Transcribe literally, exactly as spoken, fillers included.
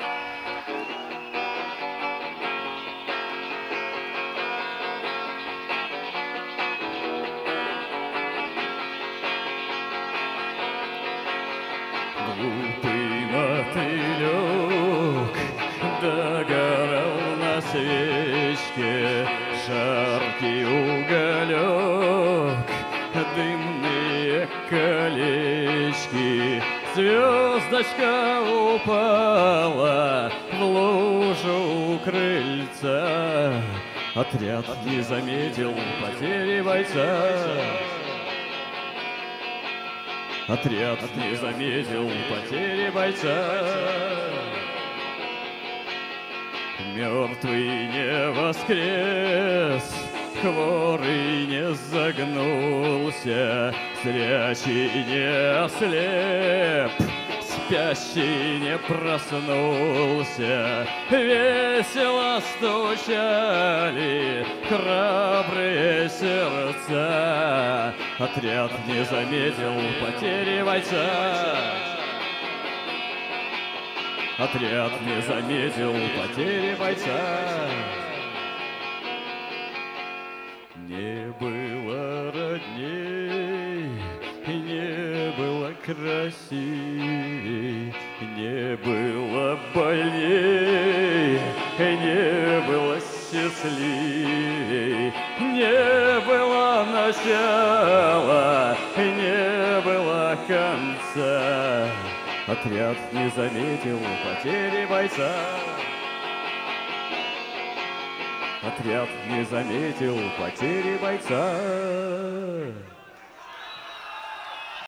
Глупый мотылек догорал на свечке, жаркий уголек, дымные колечки. Звездочка упала в лужу у крыльца. Отряд не заметил потери бойца. Отряд не заметил потери бойца. Мертвый не воскрес, хворый не загнулся, зрячий не ослеп, спящий не проснулся. Весело стучали храбрые сердца. Отряд не заметил потери бойца. Отряд не заметил потери бойца. Не было родней, не было красивей, не было больней, не было счастливей, не было начала, не было конца. Отряд не заметил потери бойца. Отряд не заметил потери бойца.